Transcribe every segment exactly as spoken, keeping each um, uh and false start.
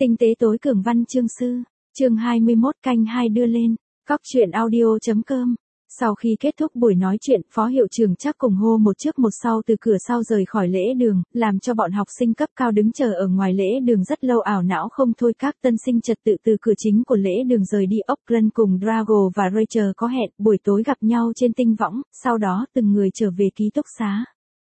Tinh tế tối cường văn chương sư, chương hai mươi mốt canh hai đưa lên, cóc truyện audio.com. Sau khi kết thúc buổi nói chuyện, phó hiệu trưởng chắc cùng hô một trước một sau từ cửa sau rời khỏi lễ đường, làm cho bọn học sinh cấp cao đứng chờ ở ngoài lễ đường rất lâu ảo não không thôi. Các tân sinh trật tự từ cửa chính của lễ đường rời đi. Auckland cùng Drago và Rachel có hẹn buổi tối gặp nhau trên tinh võng, sau đó từng người trở về ký túc xá.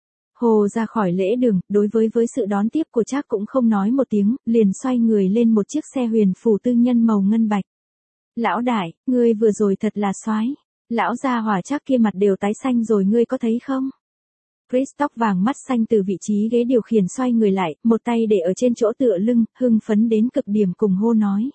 Hồ ra khỏi lễ đường, đối với với sự đón tiếp của Trác cũng không nói một tiếng, liền xoay người lên một chiếc xe huyền phù tư nhân màu ngân bạch. Lão đại, ngươi vừa rồi thật là soái. Lão gia hỏa Trác kia mặt đều tái xanh rồi, ngươi có thấy không? Chris tóc vàng mắt xanh từ vị trí ghế điều khiển xoay người lại, một tay để ở trên chỗ tựa lưng, hưng phấn đến cực điểm cùng hô nói.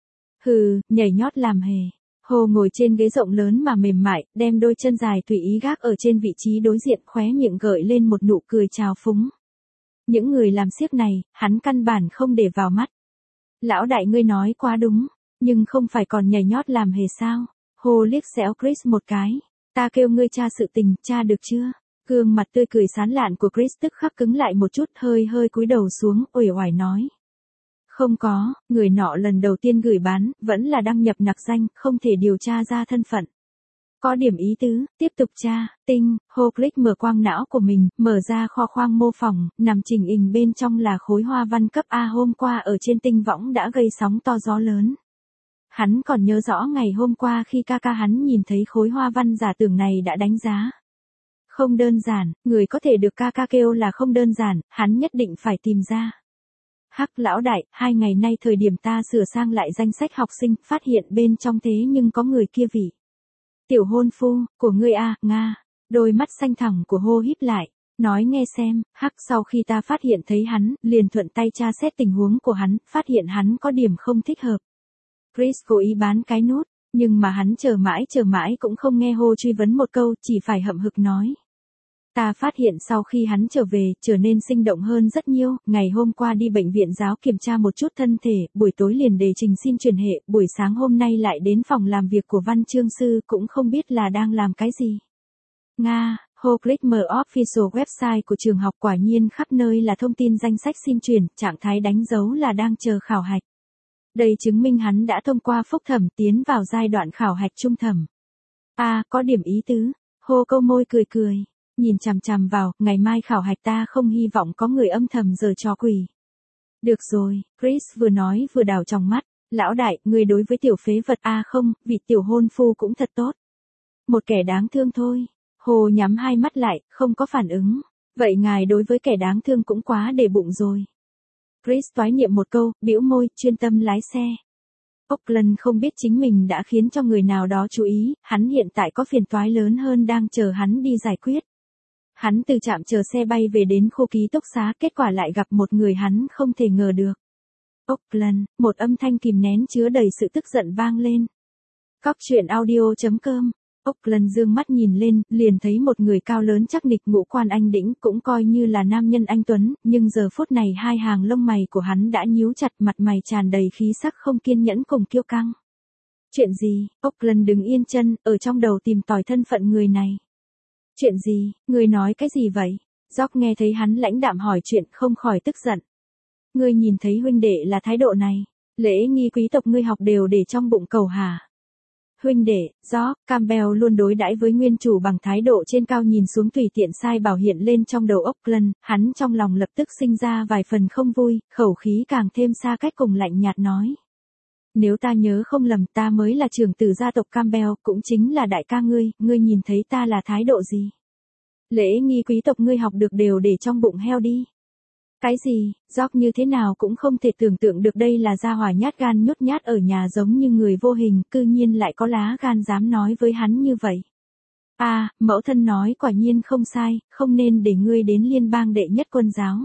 Hừ, nhảy nhót làm hề. Hồ ngồi trên ghế rộng lớn mà mềm mại, đem đôi chân dài tùy ý gác ở trên vị trí đối diện, khóe miệng gợi lên một nụ cười trào phúng. Những người làm xiếc này, hắn căn bản không để vào mắt. Lão đại ngươi nói quá đúng, nhưng không phải còn nhảy nhót làm hề sao? Hồ liếc xéo Chris một cái. Ta kêu ngươi tra sự tình, tra được chưa? Gương mặt tươi cười sán lạn của Chris tức khắc cứng lại một chút, hơi hơi cúi đầu xuống, uể oải nói. Không có, người nọ lần đầu tiên gửi bán, vẫn là đăng nhập nặc danh, không thể điều tra ra thân phận. Có điểm ý tứ, tiếp tục tra, tinh, Hồ click mở quang não của mình, mở ra kho khoang mô phỏng, nằm chỉnh hình bên trong là khối hoa văn cấp A hôm qua ở trên tinh võng đã gây sóng to gió lớn. Hắn còn nhớ rõ ngày hôm qua khi ca ca hắn nhìn thấy khối hoa văn giả tưởng này đã đánh giá. Không đơn giản, người có thể được ca ca kêu là không đơn giản, hắn nhất định phải tìm ra. Hắc lão đại, hai ngày nay thời điểm ta sửa sang lại danh sách học sinh, phát hiện bên trong thế nhưng có người kia vị. Tiểu hôn phu, của ngươi a, Nga. Đôi mắt xanh thẳng của Hô híp lại, nói nghe xem. Hắc sau khi ta phát hiện thấy hắn, liền thuận tay tra xét tình huống của hắn, phát hiện hắn có điểm không thích hợp. Chris cố ý bán cái nút, nhưng mà hắn chờ mãi chờ mãi cũng không nghe Hô truy vấn một câu, chỉ phải hậm hực nói. Ta phát hiện sau khi hắn trở về, trở nên sinh động hơn rất nhiều, ngày hôm qua đi bệnh viện giáo kiểm tra một chút thân thể, buổi tối liền đề trình xin truyền hệ, buổi sáng hôm nay lại đến phòng làm việc của văn chương sư, cũng không biết là đang làm cái gì. Nga, Hồ click mở official website của trường học, quả nhiên khắp nơi là thông tin danh sách xin truyền, trạng thái đánh dấu là đang chờ khảo hạch. Đây chứng minh hắn đã thông qua phúc thẩm tiến vào giai đoạn khảo hạch trung thẩm. À, có điểm ý tứ. Hồ câu môi cười cười. Nhìn chằm chằm vào, ngày mai khảo hạch ta không hy vọng có người âm thầm giở trò quỷ. Được rồi, Chris vừa nói vừa đảo trong mắt. Lão đại, người đối với tiểu phế vật a à không, vị tiểu hôn phu cũng thật tốt. Một kẻ đáng thương thôi. Hồ nhắm hai mắt lại, không có phản ứng. Vậy ngài đối với kẻ đáng thương cũng quá để bụng rồi. Chris toái niệm một câu, bĩu môi, chuyên tâm lái xe. Auckland không biết chính mình đã khiến cho người nào đó chú ý, hắn hiện tại có phiền toái lớn hơn đang chờ hắn đi giải quyết. Hắn từ trạm chờ xe bay về đến khu ký túc xá, kết quả lại gặp một người hắn không thể ngờ được. Auckland, một âm thanh kìm nén chứa đầy sự tức giận vang lên. Cóc truyện audio.com. Auckland dương mắt nhìn lên, liền thấy một người cao lớn chắc nịch ngũ quan anh đĩnh, cũng coi như là nam nhân anh tuấn, nhưng giờ phút này hai hàng lông mày của hắn đã nhíu chặt, mặt mày tràn đầy khí sắc không kiên nhẫn cùng kiêu căng. Chuyện gì? Auckland đứng yên chân, ở trong đầu tìm tòi thân phận người này. Chuyện gì? Người nói cái gì vậy? Jock nghe thấy hắn lãnh đạm hỏi chuyện, không khỏi tức giận. Ngươi nhìn thấy huynh đệ là thái độ này, lễ nghi quý tộc ngươi học đều để trong bụng cầu hả? Huynh đệ, Jock, Campbell luôn đối đãi với nguyên chủ bằng thái độ trên cao nhìn xuống tùy tiện sai bảo hiện lên trong đầu Auckland, hắn trong lòng lập tức sinh ra vài phần không vui, khẩu khí càng thêm xa cách cùng lạnh nhạt nói. Nếu ta nhớ không lầm ta mới là trưởng tử gia tộc Campbell, cũng chính là đại ca ngươi, ngươi nhìn thấy ta là thái độ gì? Lễ nghi quý tộc ngươi học được đều để trong bụng heo đi. Cái gì? Jock như thế nào cũng không thể tưởng tượng được đây là gia hỏa nhát gan nhút nhát ở nhà giống như người vô hình, cư nhiên lại có lá gan dám nói với hắn như vậy. À, mẫu thân nói quả nhiên không sai, không nên để ngươi đến liên bang đệ nhất quân giáo.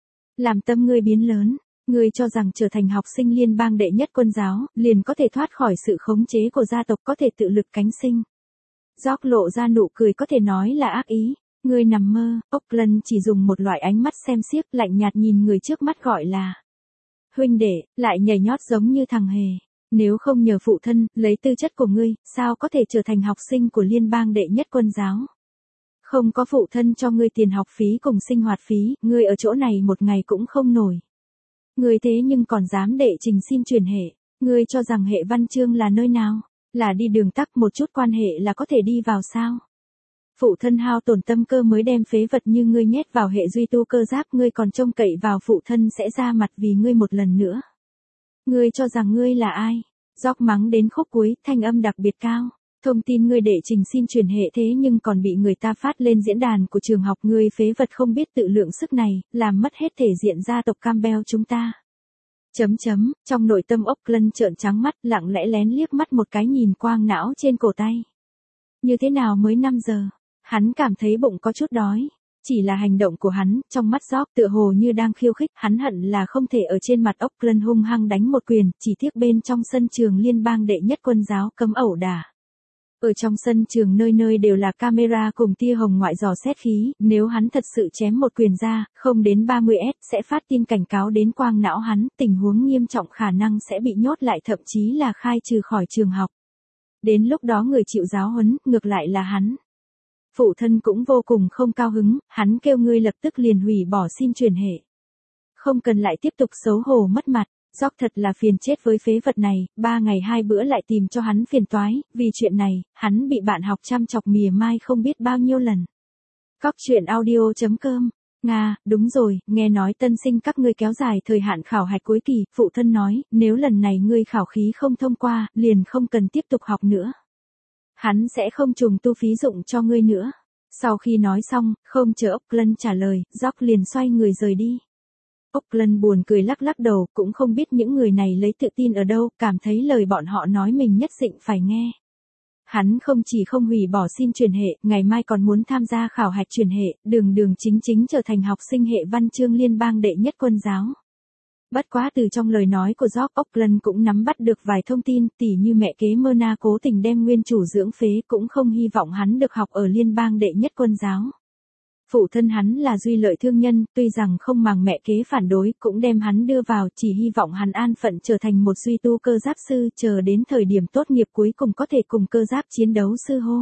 Làm tâm ngươi biến lớn. Ngươi cho rằng trở thành học sinh liên bang đệ nhất quân giáo, liền có thể thoát khỏi sự khống chế của gia tộc, có thể tự lực cánh sinh. Jock lộ ra nụ cười có thể nói là ác ý. Ngươi nằm mơ. Auckland chỉ dùng một loại ánh mắt xem xiếc, lạnh nhạt nhìn người trước mắt gọi là. Huynh đệ, lại nhảy nhót giống như thằng hề. Nếu không nhờ phụ thân, lấy tư chất của ngươi, sao có thể trở thành học sinh của liên bang đệ nhất quân giáo? Không có phụ thân cho ngươi tiền học phí cùng sinh hoạt phí, ngươi ở chỗ này một ngày cũng không nổi. Ngươi thế nhưng còn dám đệ trình xin truyền hệ, ngươi cho rằng hệ văn chương là nơi nào? Là đi đường tắc một chút quan hệ là có thể đi vào sao? Phụ thân hao tổn tâm cơ mới đem phế vật như ngươi nhét vào hệ duy tu cơ giáp, ngươi còn trông cậy vào phụ thân sẽ ra mặt vì ngươi một lần nữa. Ngươi cho rằng ngươi là ai? Gióc mắng đến khúc cuối, thanh âm đặc biệt cao. Thông tin ngươi đệ trình xin truyền hệ thế nhưng còn bị người ta phát lên diễn đàn của trường học, ngươi phế vật không biết tự lượng sức này, làm mất hết thể diện gia tộc Campbell chúng ta. Chấm chấm, trong nội tâm Auckland trợn trắng mắt, lặng lẽ lén liếc mắt một cái nhìn quang não trên cổ tay. Như thế nào mới năm giờ? Hắn cảm thấy bụng có chút đói. Chỉ là hành động của hắn, trong mắt George tựa hồ như đang khiêu khích, hắn hận là không thể ở trên mặt Auckland hung hăng đánh một quyền, chỉ tiếc bên trong sân trường liên bang đệ nhất quân giáo cấm ẩu đả. Ở trong sân trường nơi nơi đều là camera cùng tia hồng ngoại dò xét khí, nếu hắn thật sự chém một quyền ra, không đến ba mươi S sẽ phát tin cảnh cáo đến quang não hắn, tình huống nghiêm trọng khả năng sẽ bị nhốt lại thậm chí là khai trừ khỏi trường học. Đến lúc đó người chịu giáo huấn, ngược lại là hắn. Phụ thân cũng vô cùng không cao hứng, hắn kêu ngươi lập tức liền hủy bỏ xin truyền hệ. Không cần lại tiếp tục xấu hổ mất mặt. George thật là phiền chết với phế vật này, ba ngày hai bữa lại tìm cho hắn phiền toái, vì chuyện này, hắn bị bạn học chăm chọc mỉa mai không biết bao nhiêu lần. Cóc truyện audio chấm com. Nga, đúng rồi, nghe nói tân sinh các ngươi kéo dài thời hạn khảo hạch cuối kỳ, phụ thân nói, nếu lần này ngươi khảo khí không thông qua, liền không cần tiếp tục học nữa. Hắn sẽ không trùng tu phí dụng cho ngươi nữa. Sau khi nói xong, không chờ Auckland trả lời, George liền xoay người rời đi. Auckland buồn cười lắc lắc đầu, cũng không biết những người này lấy tự tin ở đâu, cảm thấy lời bọn họ nói mình nhất định phải nghe. Hắn không chỉ không hủy bỏ xin truyền hệ, ngày mai còn muốn tham gia khảo hạch truyền hệ, đường đường chính chính trở thành học sinh hệ văn chương liên bang đệ nhất quân giáo. Bất quá từ trong lời nói của George, Auckland cũng nắm bắt được vài thông tin, tỉ như mẹ kế Myrna cố tình đem nguyên chủ dưỡng phế, cũng không hy vọng hắn được học ở liên bang đệ nhất quân giáo. Phụ thân hắn là duy lợi thương nhân, tuy rằng không màng mẹ kế phản đối, cũng đem hắn đưa vào, chỉ hy vọng hắn an phận trở thành một duy tu cơ giáp sư, chờ đến thời điểm tốt nghiệp cuối cùng có thể cùng cơ giáp chiến đấu sư hô.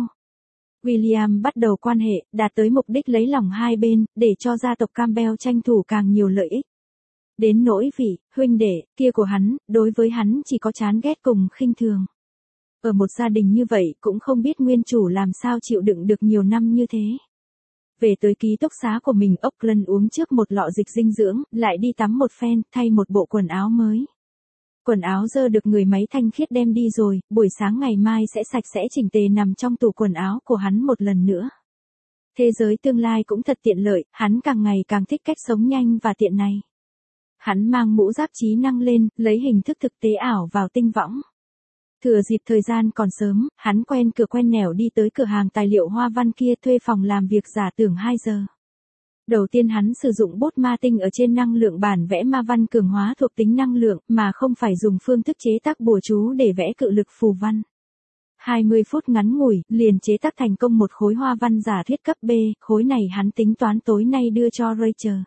William bắt đầu quan hệ, đạt tới mục đích lấy lòng hai bên, để cho gia tộc Campbell tranh thủ càng nhiều lợi ích. Đến nỗi vị, huynh đệ, kia của hắn, đối với hắn chỉ có chán ghét cùng khinh thường. Ở một gia đình như vậy cũng không biết nguyên chủ làm sao chịu đựng được nhiều năm như thế. Về tới ký túc xá của mình, Auckland uống trước một lọ dịch dinh dưỡng, lại đi tắm một phen, thay một bộ quần áo mới. Quần áo dơ được người máy thanh khiết đem đi rồi, buổi sáng ngày mai sẽ sạch sẽ chỉnh tề nằm trong tủ quần áo của hắn một lần nữa. Thế giới tương lai cũng thật tiện lợi, hắn càng ngày càng thích cách sống nhanh và tiện này. Hắn mang mũ giáp trí năng lên, lấy hình thức thực tế ảo vào tinh võng. Thừa dịp thời gian còn sớm, hắn quen cửa quen nẻo đi tới cửa hàng tài liệu hoa văn kia thuê phòng làm việc giả tưởng hai giờ. Đầu tiên hắn sử dụng bút ma tinh ở trên năng lượng bản vẽ ma văn cường hóa thuộc tính năng lượng, mà không phải dùng phương thức chế tác bùa chú để vẽ cự lực phù văn. hai mươi phút ngắn ngủi, liền chế tác thành công một khối hoa văn giả thuyết cấp B, khối này hắn tính toán tối nay đưa cho Rachel.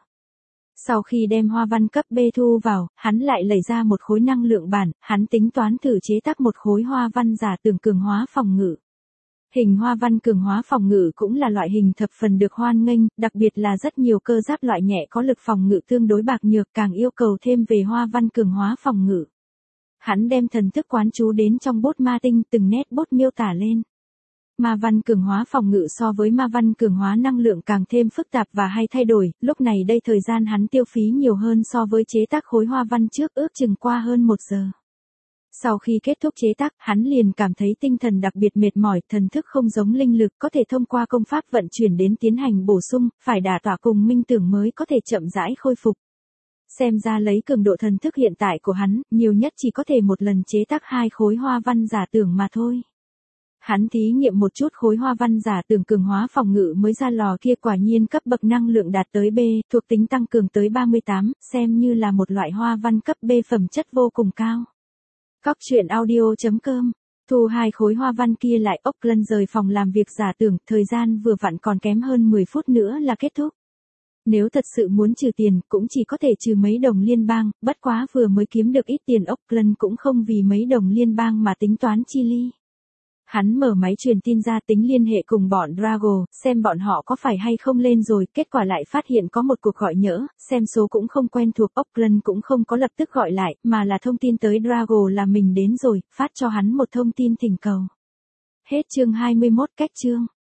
Sau khi đem hoa văn cấp B thu vào, hắn lại lấy ra một khối năng lượng bản, hắn tính toán thử chế tác một khối hoa văn giả tưởng cường hóa phòng ngự. Hình hoa văn cường hóa phòng ngự cũng là loại hình thập phần được hoan nghênh, đặc biệt là rất nhiều cơ giáp loại nhẹ có lực phòng ngự tương đối bạc nhược, càng yêu cầu thêm về hoa văn cường hóa phòng ngự. Hắn đem thần thức quán chú đến trong bút ma tinh, từng nét bút miêu tả lên. Ma văn cường hóa phòng ngự so với ma văn cường hóa năng lượng càng thêm phức tạp và hay thay đổi, lúc này đây thời gian hắn tiêu phí nhiều hơn so với chế tác khối hoa văn trước, ước chừng qua hơn một giờ. Sau khi kết thúc chế tác, hắn liền cảm thấy tinh thần đặc biệt mệt mỏi, thần thức không giống linh lực có thể thông qua công pháp vận chuyển đến tiến hành bổ sung, phải đả tỏa cùng minh tưởng mới có thể chậm rãi khôi phục. Xem ra lấy cường độ thần thức hiện tại của hắn, nhiều nhất chỉ có thể một lần chế tác hai khối hoa văn giả tưởng mà thôi. Hắn thí nghiệm một chút khối hoa văn giả tưởng cường hóa phòng ngự mới ra lò kia, quả nhiên cấp bậc năng lượng đạt tới B, thuộc tính tăng cường tới ba mươi tám, xem như là một loại hoa văn cấp B phẩm chất vô cùng cao. Cóc truyện audio chấm com. Thu hai khối hoa văn kia lại, Auckland rời phòng làm việc giả tưởng, thời gian vừa vặn còn kém hơn mười phút nữa là kết thúc. Nếu thật sự muốn trừ tiền, cũng chỉ có thể trừ mấy đồng liên bang, bất quá vừa mới kiếm được ít tiền, Auckland cũng không vì mấy đồng liên bang mà tính toán chi ly. Hắn mở máy truyền tin ra tính liên hệ cùng bọn Drago, xem bọn họ có phải hay không lên rồi, kết quả lại phát hiện có một cuộc gọi nhỡ, xem số cũng không quen thuộc, Auckland cũng không có lập tức gọi lại, mà là thông tin tới Drago là mình đến rồi, phát cho hắn một thông tin thỉnh cầu. Hết chương hai mươi mốt. Cách chương